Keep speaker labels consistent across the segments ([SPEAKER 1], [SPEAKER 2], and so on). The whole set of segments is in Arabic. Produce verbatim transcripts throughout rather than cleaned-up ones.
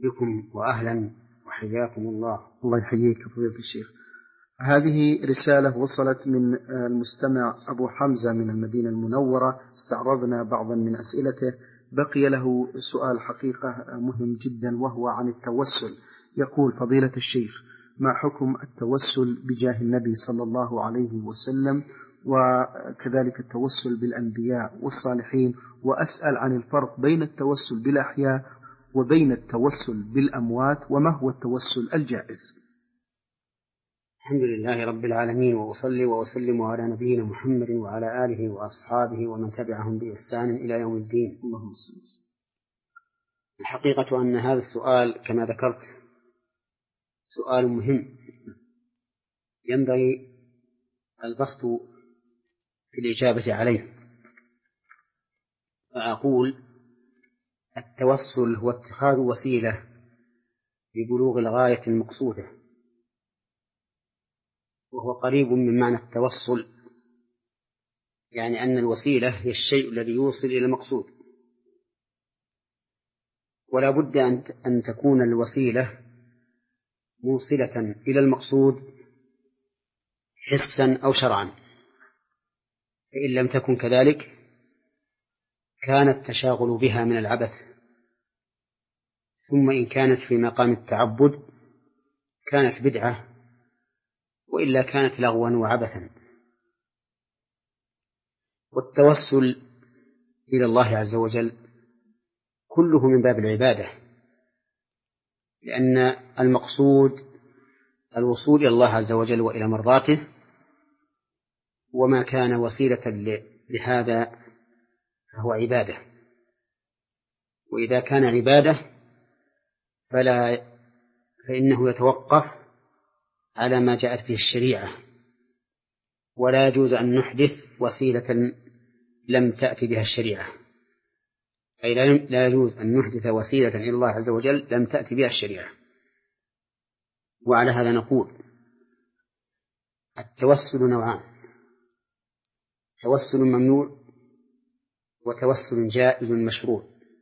[SPEAKER 1] بكم وأهلا وحياكم الله.
[SPEAKER 2] الله يحييك فضيلة الشيخ. هذه رسالة وصلت من المستمع أبو حمزة من المدينة المنورة، استعرضنا بعضا من أسئلته، بقي له سؤال حقيقة مهم جدا وهو عن التوسل. يقول: فضيلة الشيخ، ما حكم التوسل بجاه النبي صلى الله عليه وسلم وكذلك التوسل بالأنبياء والصالحين؟ وأسأل عن الفرق بين التوسل بالأحياء وبين التوسل بالأموات، وما هو التوسل الجائز؟
[SPEAKER 1] الحمد لله رب العالمين، وأصلي وأسلم على نبينا محمد وعلى آله وأصحابه ومن تبعهم بإحسان إلى يوم الدين. اللهم صل وسلم. الحقيقة أن هذا السؤال كما ذكرت سؤال مهم، ينبغي البسط في الإجابة عليه. فأقول: التوسل هو اتخاذ وسيلة لبلوغ الغاية المقصودة، وهو قريب من معنى التوصل، يعني أن الوسيلة هي الشيء الذي يوصل إلى المقصود، ولا بد أن تكون الوسيلة موصلة إلى المقصود حسا أو شرعا، فإن لم تكن كذلك كان التشاغل بها من العبث، ثم إن كانت في مقام التعبد كانت بدعة، وإلا كانت لغوا وعبثا. والتوسل إلى الله عز وجل كله من باب العبادة، لأن المقصود الوصول إلى الله عز وجل وإلى مرضاته، وما كان وسيلة لهذا فهو عبادة. وإذا كان عبادة فلا فإنه يتوقف على ما جاءت به الشريعة، ولا يجوز أن نحدث وسيلة لم تأتي بها الشريعة، أي لا يجوز أن نحدث وسيلة إلى الله عز وجل لم تأتي بها الشريعة. وعلى هذا نقول: التوسل نوعان: توسل ممنوع وتوسل جائز مشروع.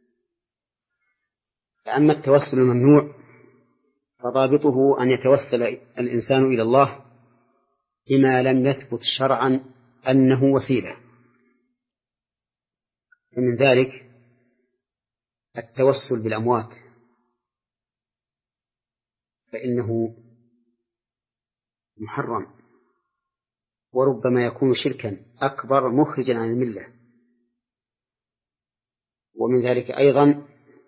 [SPEAKER 1] فأما التوسل الممنوع فضابطه أن يتوسل الإنسان إلى الله بما لم يثبت شرعا أنه وسيلة، ومن ذلك التوسل بالأموات، فإنه محرم، وربما يكون شركا أكبر مخرجا عن الملة. ومن ذلك أيضا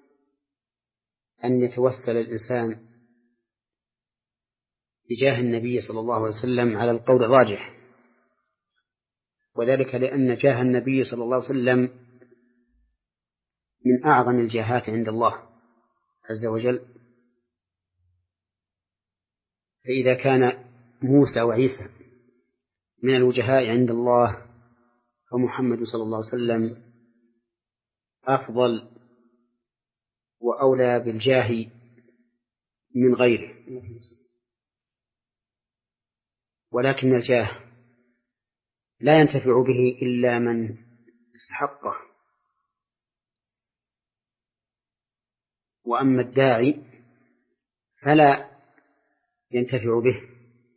[SPEAKER 1] أن يتوسل الإنسان بجاه النبي صلى الله عليه وسلم على القول الراجح، وذلك لأن جاه النبي صلى الله عليه وسلم من أعظم الجاهات عند الله عز وجل. فإذا كان موسى وعيسى من الوجهاء عند الله، فمحمد صلى الله عليه وسلم أفضل وأولى بالجاه من غيره. ولكن الجاه لا ينتفع به إلا من استحقه، وأما الداعي فلا ينتفع به،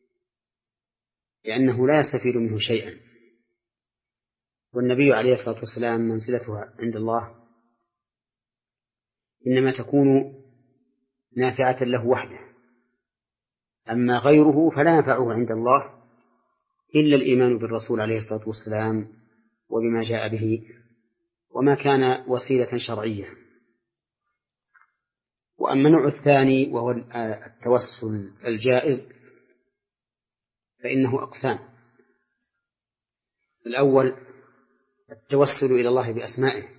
[SPEAKER 1] لأنه لا يستفيد منه شيئا. والنبي عليه الصلاة والسلام منزلته عند الله إنما تكون نافعة له وحده، أما غيره فلا ينفعه عند الله إلا الإيمان بالرسول عليه الصلاة والسلام وبما جاء به، وما كان وسيلة شرعية. وأما النوع الثاني وهو التوسل الجائز فإنه أقسام: الأول التوسل إلى الله بأسمائه،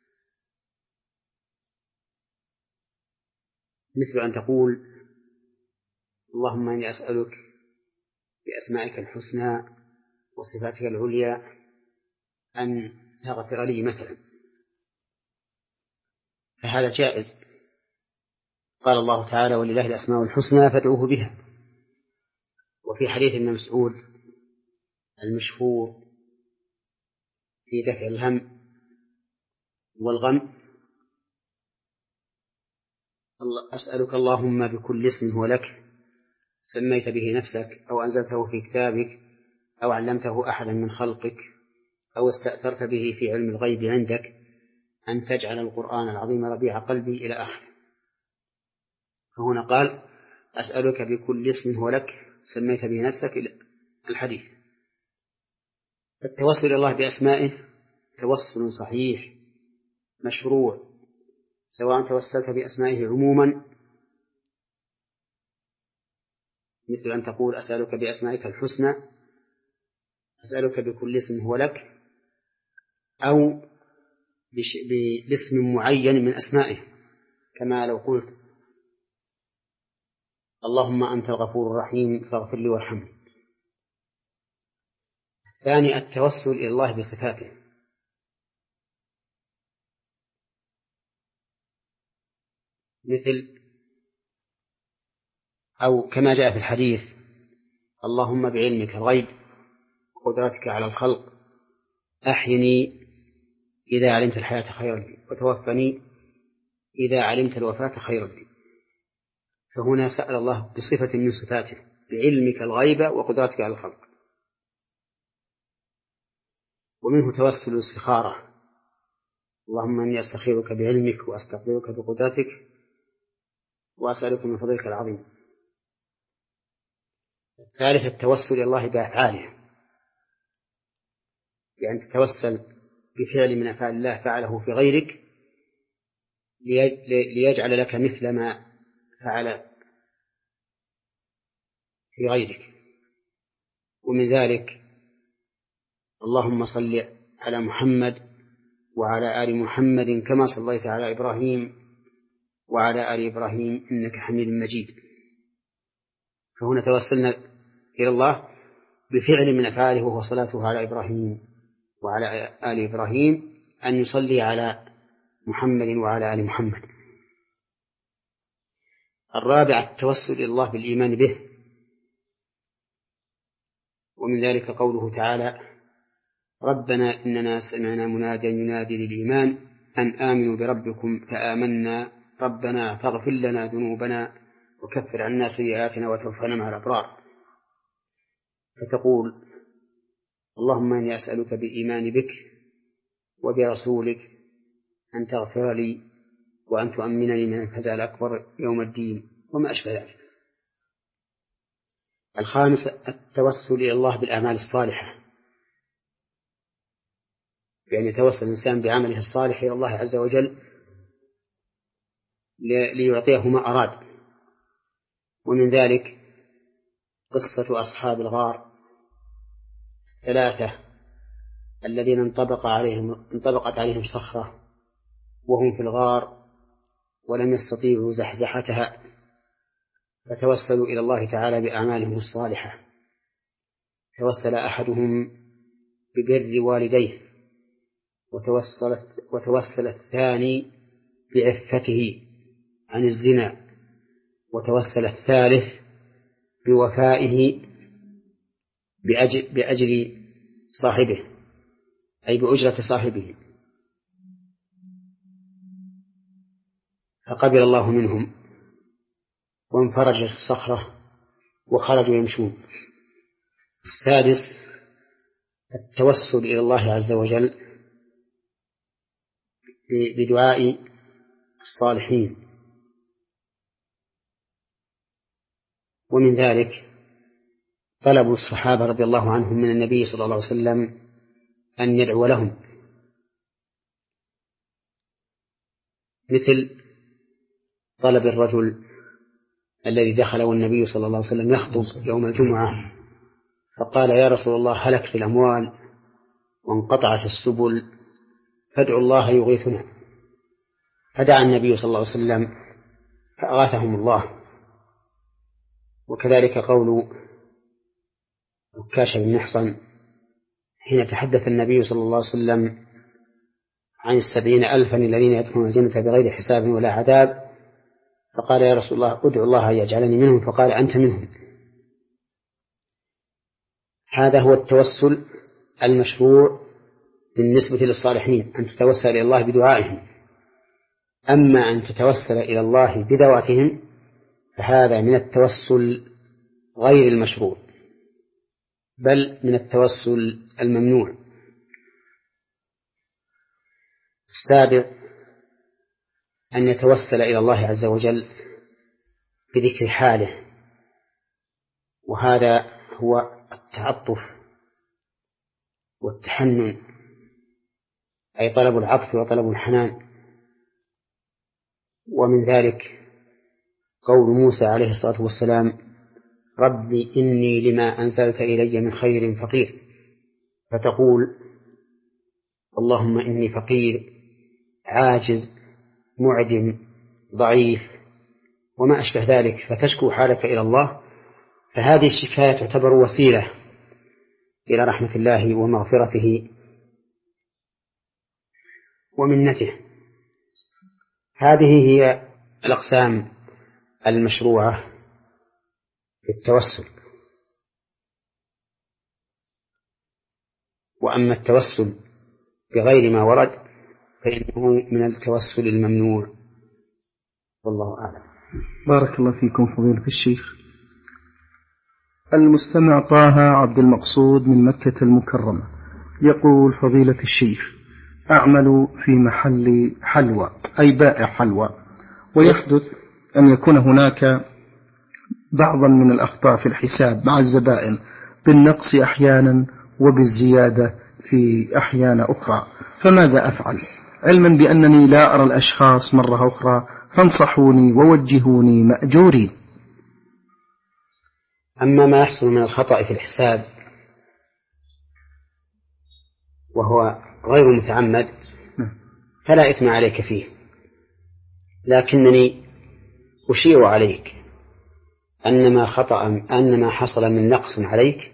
[SPEAKER 1] مثل أن تقول: اللهم إني أسألك بأسمائك الحسنى وصفاتك العليا أن تغفر لي مثلا، فهذا جائز. قال الله تعالى: ولله الأسماء الحسنى فادعوه بها. وفي حديث ابن مسعود المشهور في دفع الهم والغم: أسألك اللهم بكل اسم هو لك سميت به نفسك أو أنزلته في كتابك أو علمته أحدا من خلقك أو استأثرت به في علم الغيب عندك أن تجعل القرآن العظيم ربيع قلبي إلى آخره. فهنا قال أسألك بكل اسم هو لك سميت به نفسك إلى الحديث. التوسل إلى الله بأسمائه توسل صحيح مشروع، سواء توسلت بأسمائه عموما مثل أن تقول أسألك بأسمائك الحسنى، أسألك بكل اسم هو لك، أو باسم معين من أسمائه، كما لو قلت اللهم أنت الغفور الرحيم فاغفر لي وارحمني. الثاني التوسل إلى الله بصفاته، مثل أو كما جاء في الحديث اللهم بعلمك الغيب وقدرتك على الخلق أحيني إذا علمت الحياة خيرا لي وتوفني إذا علمت الوفاة خيرا لي. فهنا سأل الله بصفة من صفاته بعلمك الغيب وقدرتك على الخلق. ومنه توسل الاستخارة، اللهم إني أستخيرك بعلمك وأستقدرك بقدرتك وأسألك من فضلك العظيم. الثالث التوسل إلى الله بأفعاله، يعني تتوسل بفعل من أفعال الله فعله في غيرك ليجعل لك مثل ما فعل في غيرك. ومن ذلك اللهم صل على محمد وعلى آل محمد كما صليت على إبراهيم وعلى آل إبراهيم إنك حميد مجيد. فهنا توسلنا إلى الله بفعل من أفعاله وهو صلاته على إبراهيم وعلى آل إبراهيم أن يصلي على محمد وعلى آل محمد. الرابع التوسل إلى الله بالإيمان به، ومن ذلك قوله تعالى ربنا إننا سمعنا مناديا ينادي للإيمان أن آمنوا بربكم فآمنا ربنا فاغفر لنا ذنوبنا وكفر عنا سيئاتنا وتوفنا مع الأبرار. فتقول اللهم إني أسألك بإيمان بك وبرسولك أن تغفر لي وأن تؤمنني من الفزع الأكبر يوم الدين وما أشبه ذلك. الخامس التوسل إلى الله بالأعمال الصالحة، يعني يتوسل الإنسان بعمله الصالح إلى الله عز وجل ليعطيه ما أراد. ومن ذلك قصة أصحاب الغار ثلاثة الذين انطبق عليهم انطبقت عليهم صخرة وهم في الغار ولم يستطيعوا زحزحتها، فتوسلوا إلى الله تعالى بأعمالهم الصالحة. توسل أحدهم ببر والديه، وتوسل, وتوسل الثاني بعفته عن الزنا، وتوسل الثالث بوفائه بأجل, بأجل صاحبه أي بأجرة صاحبه، فقبل الله منهم وانفرجت الصخرة وخرجوا يمشون. السادس التوسل إلى الله عز وجل بدعاء الصالحين، ومن ذلك طلب الصحابة رضي الله عنهم من النبي صلى الله عليه وسلم أن يدعو لهم، مثل طلب الرجل الذي دخل والنبي صلى الله عليه وسلم يخطب يوم الجمعة فقال يا رسول الله هلكت الأموال وانقطعت السبل فادعوا الله يغيثنا، فدعا النبي صلى الله عليه وسلم فأغاثهم الله. وكذلك قول عكاشة بن محصن حين تحدث النبي صلى الله عليه وسلم عن السبعين ألفا الذين يدخلون الجنة بغير حساب ولا عذاب فقال يا رسول الله ادعو الله أن يجعلني منهم، فقال أنت منهم. هذا هو التوسل المشروع بالنسبة للصالحين، أن تتوسل إلى الله بدعائهم. أما أن تتوسل إلى الله بذواتهم فهذا من التوسل غير المشروع، بل من التوسل الممنوع. السابع أن يتوسل إلى الله عز وجل بذكر حاله، وهذا هو التعطف والتحنن، أي طلب العطف وطلب الحنان. ومن ذلك قول موسى عليه الصلاة والسلام: ربي إني لما أنزلت إلي من خير فقير، فتقول: اللهم إني فقير عاجز معدم ضعيف وما أشبه ذلك، فتشكو حالك إلى الله. فهذه الشكاية تعتبر وسيلة إلى رحمة الله ومغفرته ومنته. هذه هي الأقسام المشروعة في التوسل. وأما التوسل بغير ما ورد فإنه من التوسل الممنوع، والله أعلم.
[SPEAKER 2] بارك الله فيكم فضيلة الشيخ. المستمع طه عبد المقصود من مكة المكرمة يقول: فضيلة الشيخ، أعمل في محل حلوى، أي بائع حلوى، ويحدث أن يكون هناك بعضا من الأخطاء في الحساب مع الزبائن، بالنقص أحيانا وبالزيادة في أحيان أخرى، فماذا أفعل؟ علما بأنني لا أرى الأشخاص مرة أخرى، فانصحوني ووجهوني مأجورين.
[SPEAKER 1] أما ما يحصل من الخطأ في الحساب وهو غير متعمد فلا إثم عليك فيه، لكنني أشير عليك أن ما خطأ أن ما حصل من نقص عليك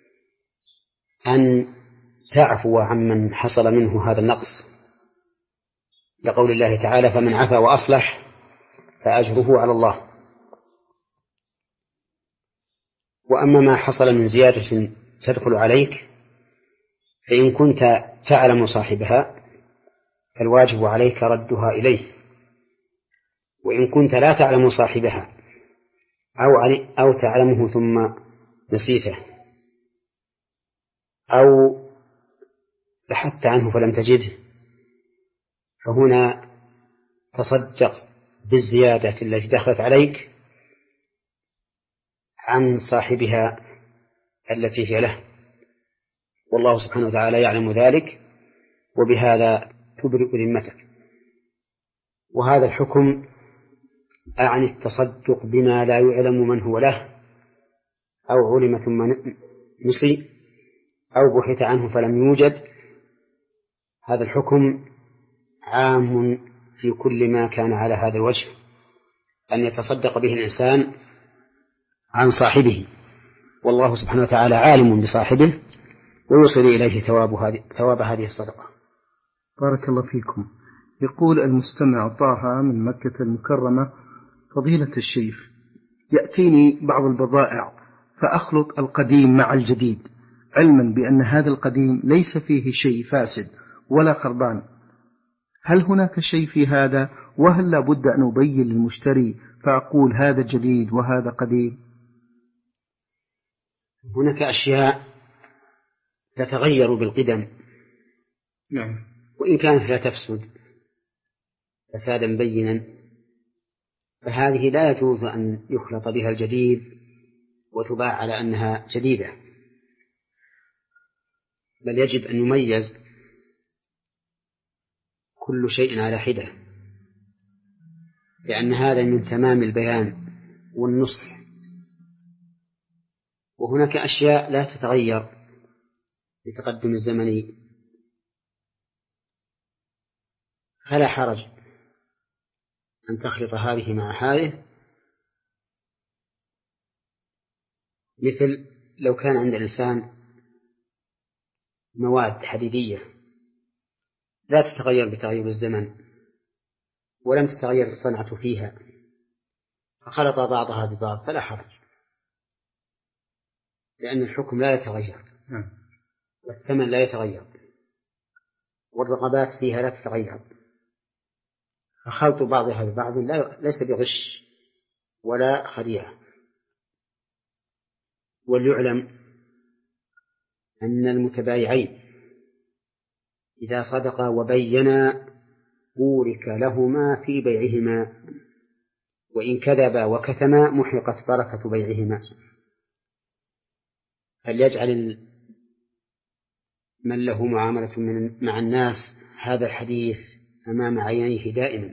[SPEAKER 1] أن تعفو عمن حصل منه هذا النقص، لقول الله تعالى: فمن عفا وأصلح فأجره على الله. وأما ما حصل من زيادة تدخل عليك فإن كنت تعلم صاحبها فالواجب عليك ردها إليه، وإن كنت لا تعلم صاحبها أو أو تعلمه ثم نسيته أو بحثت عنه فلم تجده، فهنا تصدق بالزيادة التي دخلت عليك عن صاحبها التي هي له، والله سبحانه وتعالى يعلم ذلك، وبهذا تبرئ ذمتك. وهذا الحكم عن التصدق بما لا يعلم من هو له، أو علم ثم نسي، أو بحث عنه فلم يوجد. هذا الحكم عام في كل ما كان على هذا الوجه، أن يتصدق به الإنسان عن صاحبه، والله سبحانه وتعالى عالم بصاحبه ويوصل إليه ثواب هذه ثواب هذه الصدقة.
[SPEAKER 2] بارك الله فيكم. يقول المستمع طه من مكة المكرمة: فضيلة الشيخ، يأتيني بعض البضائع فأخلط القديم مع الجديد، علما بأن هذا القديم ليس فيه شيء فاسد ولا خربان، هل هناك شيء في هذا؟ وهل لا بد أن أبين للمشتري فأقول هذا جديد وهذا قديم؟
[SPEAKER 1] هناك أشياء تتغير بالقدم،
[SPEAKER 2] نعم،
[SPEAKER 1] وإن كانت لا تفسد فسادا بينا، فهذه لا يجوز أن يخلط بها الجديد وتباع على أنها جديدة، بل يجب أن يميز كل شيء على حدة، لأن هذا من تمام البيان والنصح. وهناك أشياء لا تتغير بتقدم الزمن، فلا حرج أن تخلط هذه مع هذه، مثل لو كان عند الإنسان مواد حديدية لا تتغير بتغير الزمن ولم تتغير الصنعة فيها، فخلط بعضها ببعض فلا حرج، لأن الحكم لا يتغير والثمن لا يتغير والرغبات فيها لا تتغير، فخلط بعضها ببعض لا ليس بغش ولا خديعة. وليعلم أن المتبايعين إذا صدقا وبينا بورك لهما في بيعهما، وإن كذبا وكتما محقت بركة بيعهما. فليجعل من له معاملة من مع الناس هذا الحديث أمام عينيه دائما،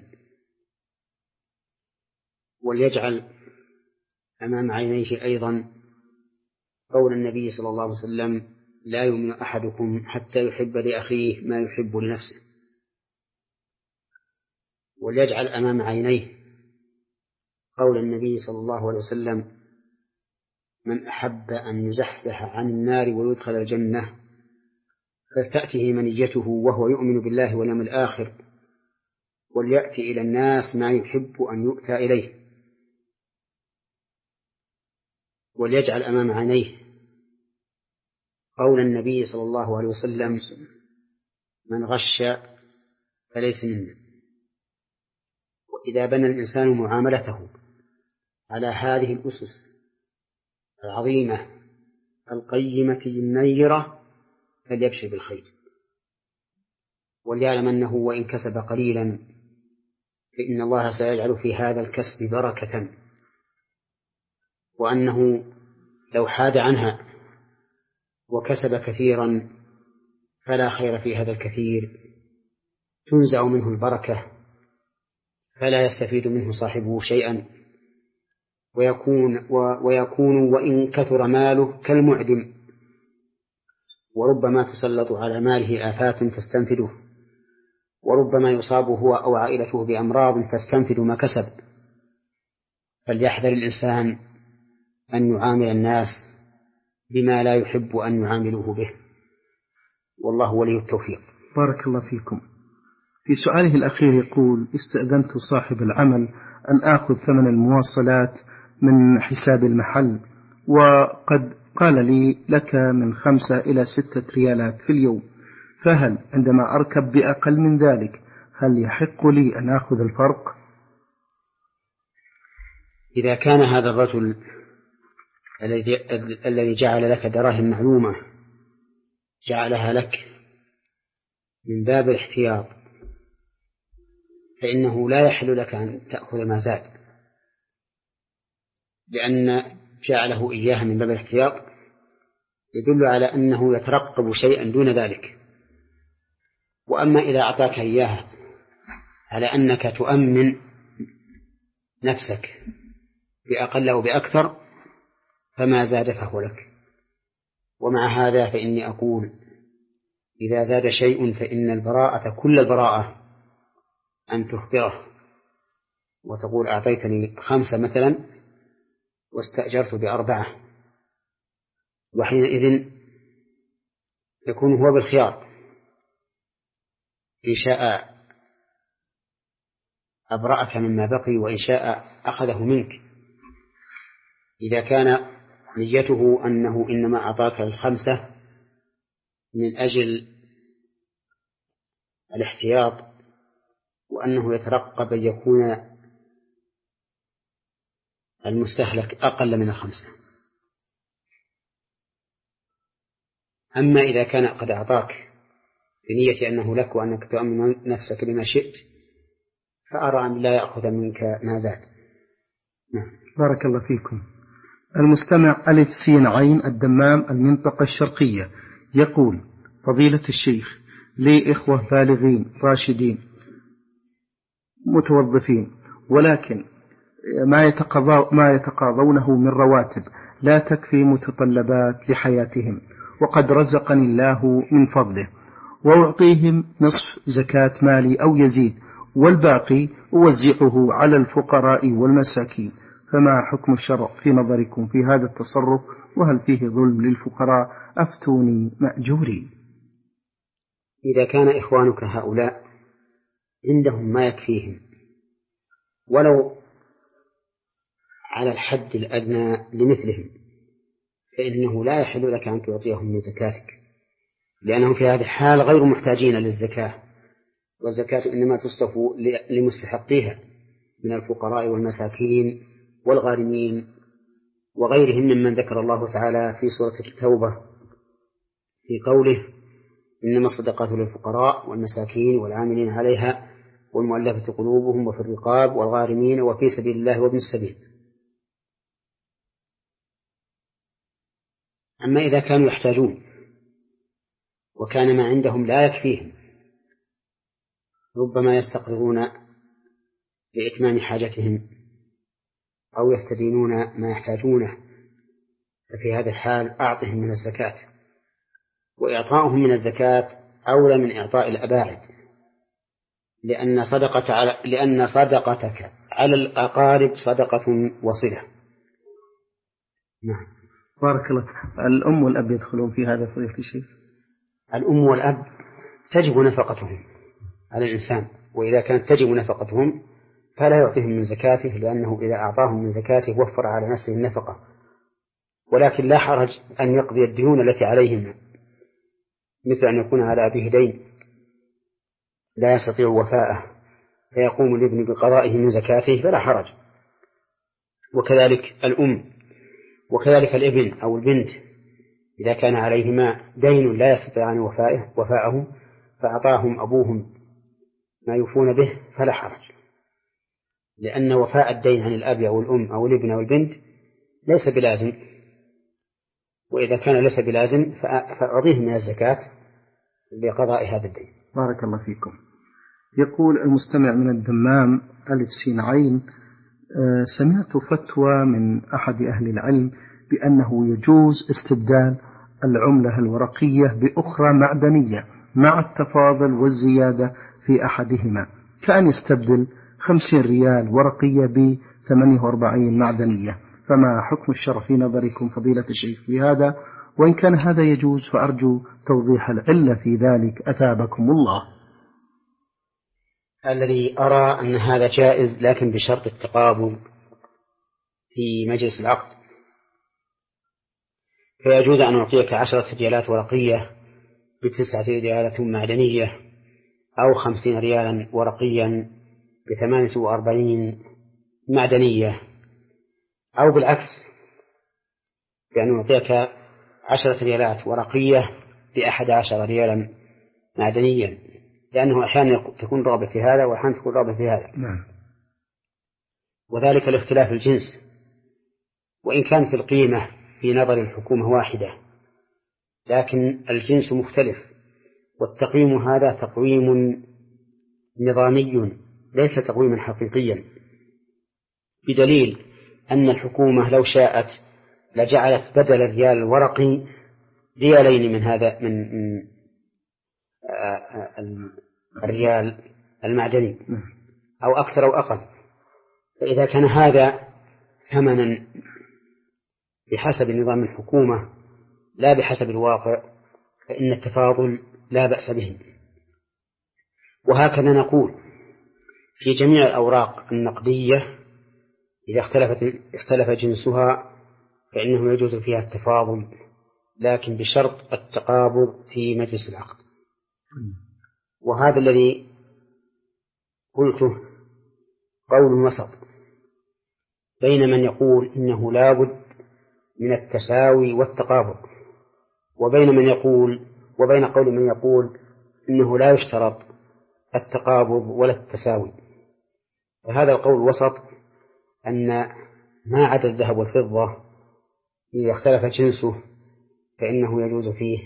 [SPEAKER 1] وليجعل أمام عينيه أيضا قول النبي صلى الله عليه وسلم: لا يؤمن أحدكم حتى يحب لأخيه ما يحب لنفسه. وليجعل أمام عينيه قول النبي صلى الله عليه وسلم: من أحب أن يزحزح عن النار ويدخل الجنة فلتأته منيته وهو يؤمن بالله واليوم الآخر وليأتي إلى الناس ما يحب أن يؤتى إليه. وليجعل أمام عينيه قول النبي صلى الله عليه وسلم: من غش فليس منا. وإذا بنى الإنسان معاملته على هذه الأسس العظيمة القيمة النيرة فليبشر بالخير، وليعلم أنه وإن كسب قليلا فإن الله سيجعل في هذا الكسب بركة، وأنه لو حاد عنها وكسب كثيرا فلا خير في هذا الكثير، تنزع منه البركة فلا يستفيد منه صاحبه شيئا، ويكون, ويكون وإن كثر ماله كالمعدم، وربما تسلط على ماله آفات تستنفده، وربما يصاب هو أو عائلته بأمراض تستنفد ما كسب. فليحذر الإنسان أن يعامل الناس بما لا يحب أن يعاملوه به، والله ولي التوفيق.
[SPEAKER 2] بارك الله فيكم. في سؤاله الأخير يقول: استأذنت صاحب العمل أن آخذ ثمن المواصلات من حساب المحل، وقد قال لي لك من خمسة إلى ستة ريالات في اليوم، فهل عندما أركب بأقل من ذلك هل يحق لي أن آخذ الفرق؟
[SPEAKER 1] إذا كان هذا الرجل الذي جعل لك دراهم معلومة جعلها لك من باب الاحتياط، فإنه لا يحل لك أن تأخذ ما زاد، لأن جعله إياها من باب الاحتياط يدل على أنه يترقب شيئا دون ذلك. وأما إذا أعطاك إياها على أنك تؤمن نفسك بأقل أو بأكثر فما زاد فهو لك. ومع هذا فإني أقول: إذا زاد شيء فإن البراءة كل البراءة أن تخبره وتقول: أعطيتني خمسة مثلا واستأجرت بأربعة، وحينئذ يكون هو بالخيار، إن شاء أبرأك مما بقي وإن شاء أخذه منك. إذا كان نيته أنه إنما أعطاك الخمسة من أجل الاحتياط وأنه يترقب أن يكون المستهلك أقل من الخمسة. أما إذا كان قد أعطاك بنية أنه لك وأنك تؤمن نفسك بما شئت فأرى أن لا يأخذ منك ما زاد. نعم.
[SPEAKER 2] بارك الله فيكم. المستمع ألف سين عين الدمام المنطقة الشرقية يقول: فضيلة الشيخ، لي إخوة بالغين راشدين متوظفين، ولكن ما يتقاضى ما يتقاضونه من رواتب لا تكفي متطلبات لحياتهم، وقد رزقني الله من فضله، وأعطيهم نصف زكاة مالي أو يزيد، والباقي أوزعه على الفقراء والمساكين، فما حكم الشرع في نظركم في هذا التصرف؟ وهل فيه ظلم للفقراء؟ أفتوني مأجورين.
[SPEAKER 1] إذا كان إخوانك هؤلاء عندهم ما يكفيهم ولو على الحد الأدنى لمثلهم فإنه لا يحل لك أن تعطيهم من زكاتك، لأنهم في هذه الحال غير محتاجين للزكاة، والزكاة إنما تصرف لمستحقيها من الفقراء والمساكين والغارمين وغيرهم ممن ذكر الله تعالى في سورة التوبة في قوله إنما الصدقات للفقراء والمساكين والعاملين عليها والمؤلفة قلوبهم وفي الرقاب والغارمين وفي سبيل الله وابن السبيل. أما إذا كانوا يحتاجون وكان ما عندهم لا يكفيهم ربما يستقرضون لإتمام حاجتهم أو يستدينون ما يحتاجونه، ففي هذا الحال أعطهم من الزكاة، وإعطاؤهم من الزكاة أولى من إعطاء الأباعد، لأن صدقة على لأن صدقتك على الأقارب صدقة وصلة. نعم.
[SPEAKER 2] بارك الله. الأم والأب يدخلون في هذا فضيلة الشيخ؟
[SPEAKER 1] الأم والأب تجب نفقتهم على الإنسان، وإذا كانت تجب نفقتهم فلا يعطيهم من زكاته، لأنه إذا أعطاهم من زكاته وفر على نفسه النفقة، ولكن لا حرج أن يقضي الديون التي عليهم، مثل أن يكون على أبيه دين لا يستطيع وفاءه فيقوم الابن بقضائه من زكاته فلا حرج، وكذلك الأم، وكذلك الابن أو البنت إذا كان عليهما دين لا يستطيعان وفاءه وفاءه فأعطاهم أبوهم ما يوفون به فلا حرج، لأن وفاء الدين عن الأب أو الأم أو الابن أو البنت ليس بلازم، وإذا كان ليس بلازم فأعطيهم من الزكاة لقضاء هذا الدين.
[SPEAKER 2] بارك الله فيكم. يقول المستمع من الدمام ألف سين عين: أه سمعت فتوى من أحد أهل العلم بأنه يجوز استبدال العملة الورقية بأخرى معدنية مع التفاضل والزيادة في أحدهما، كأن يستبدل خمسين ريال ورقية ب ثمانية وأربعين معدنية، فما حكم الشرع في نظركم فضيلة الشيخ في هذا؟ وإن كان هذا يجوز فأرجو توضيح العلة في ذلك أثابكم الله.
[SPEAKER 1] الذي أرى أن هذا جائز، لكن بشرط التقابل في مجلس العقد، فيجوز أن أعطيك عشرة ريالات ورقية بتسعة ريالات معدنية، أو خمسين ريالا ورقيا بثمانية وأربعين معدنية، أو بالعكس بأن أعطيك عشرة ريالات ورقية بأحد عشر ريالا معدنيا، لأنه أحيانا تكون رغبة في هذا وأحيانا تكون رغبة في هذا.
[SPEAKER 2] نعم.
[SPEAKER 1] وذلك لاختلاف الجنس، وإن كان في القيمة في نظر الحكومة واحدة لكن الجنس مختلف، والتقويم هذا تقويم نظامي ليس تقويما حقيقيا، بدليل أن الحكومة لو شاءت لجعلت بدل الريال الورقي ريالين من هذا من الريال المعدني أو أكثر أو أقل، فإذا كان هذا ثمنا بحسب نظام الحكومة لا بحسب الواقع فإن التفاضل لا بأس به. وهكذا نقول في جميع الأوراق النقدية إذا اختلفت اختلف جنسها فإنه يجوز فيها التفاضل، لكن بشرط التقابض في مجلس العقد. وهذا الذي قلته قول وسط بين من يقول إنه لا بد من التساوي والتقابض، وبين من يقول وبين قول من يقول إنه لا يشترط التقابض ولا التساوي. وهذا القول وسط أن ما عدا الذهب والفضة إذا اختلف جنسه فإنه يجوز فيه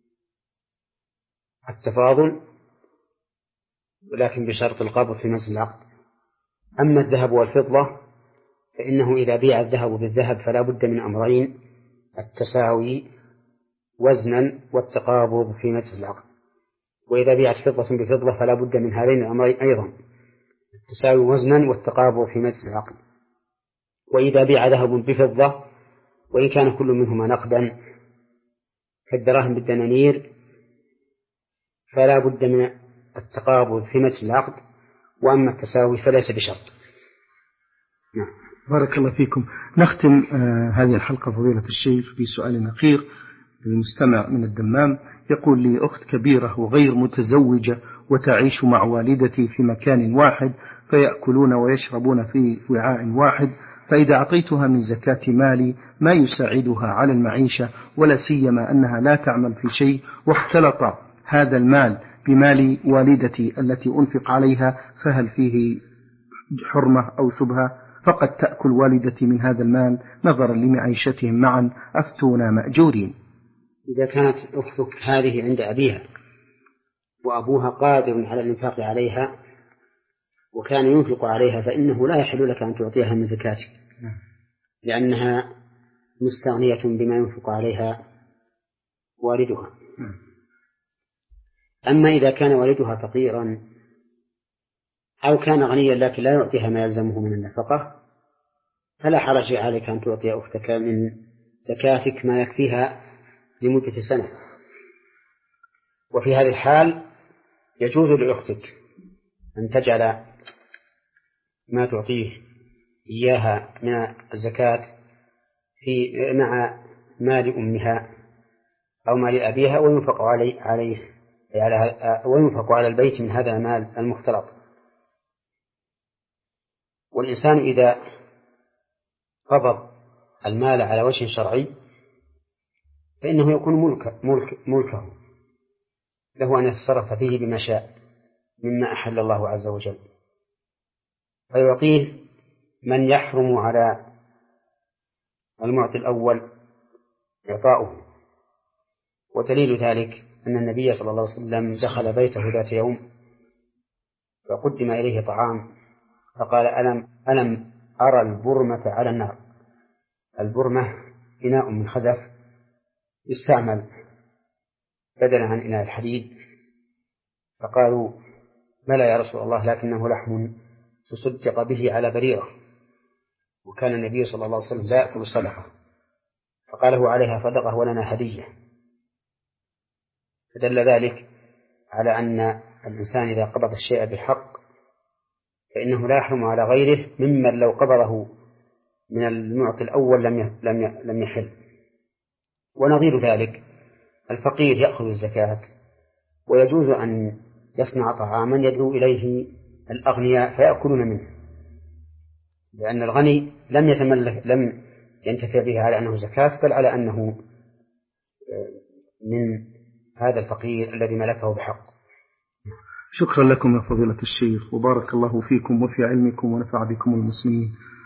[SPEAKER 1] التفاضل، ولكن بشرط القبض في مجلس العقد. أما الذهب والفضة فإنه إذا بيع الذهب بالذهب فلا بد من أمرين: التساوي وزنا والتقابض في مجلس العقد، وإذا بيعت فضة بفضة فلا بد من هذين الأمرين أيضا: التساوي وزنا والتقابض في مجلس العقد. وإذا بيع ذهب بفضة وإن كان كل منهما نقدا كالدراهم بالدنانير فلا بد من التقابض في مجلس العقد، وأما التساوي فليس بشرط.
[SPEAKER 2] نعم. بارك الله فيكم. نختم آه هذه الحلقة فضيلة الشيخ بسؤال أخير المستمع من الدمام يقول لي: أخت كبيرة وغير متزوجة وتعيش مع والدتي في مكان واحد، فيأكلون ويشربون في وعاء واحد، فإذا أعطيتها من زكاة مالي ما يساعدها على المعيشة، ولا سيما أنها لا تعمل في شيء، واختلط هذا المال بمال والدتي التي أنفق عليها، فهل فيه حرمة أو شبهة؟ فقد تأكل والدتي من هذا المال نظرا لمعيشتهم معا، أفتونا مأجورين.
[SPEAKER 1] إذا كانت أختك هذه عند أبيها وأبوها قادر على الإنفاق عليها وكان ينفق عليها، فإنه لا يحل لك أن تعطيها من زكاتك، لأنها مستغنية بما ينفق عليها والدها. أما إذا كان والدها فقيرا أو كان غنيا لكن لا يعطيها ما يلزمه من النفقة، فلا حرج عليك أن تعطي أختك من زكاتك ما يكفيها لمدة سنة. وفي هذه الحال يجوز لأختك أن تجعل ما تعطيه إياها من الزكاة في مع مال أمها أو مال أبيها، وينفق عليه عليه وينفق على البيت من هذا المال المختلط. والإنسان إذا قبض المال على وجه شرعي فإنه يكون ملك ملك ملكه، له أن يتصرف فيه بما شاء مما أحل الله عز وجل، فيعطيه من يحرم على المعطي الأول إعطاؤه. ودليل ذلك أن النبي صلى الله عليه وسلم دخل بيته ذات يوم فقدم إليه طعام فقال: ألم, ألم أرى البرمة على النار. البرمة إناء من خزف يستعمل بدلا عن إناء الحديد. فقالوا: بلى يا رسول الله، لكنه لحم تصدق به على بريرة، وكان النبي صلى الله عليه وسلم لا يأكل الصدقة، فقال: هو عليها صدقة ولنا هدية. فدل ذلك على أن الإنسان إذا قبض الشيء بحق فإنه لا يحرم على غيره ممن لو قبضه من المعطي الأول لم لم يحل. ونظير ذلك الفقير يأخذ الزكاة، ويجوز أن يصنع طعاما يدعو إليه الأغنياء فيأكلون منه، لأن الغني لم يتملك لم ينتفع به على أنه زكاة، بل على أنه من هذا الفقير الذي ملكه بحق.
[SPEAKER 2] شكرا لكم يا فضيلة الشيخ، وبارك الله فيكم وفي علمكم ونفع بكم المسلمين.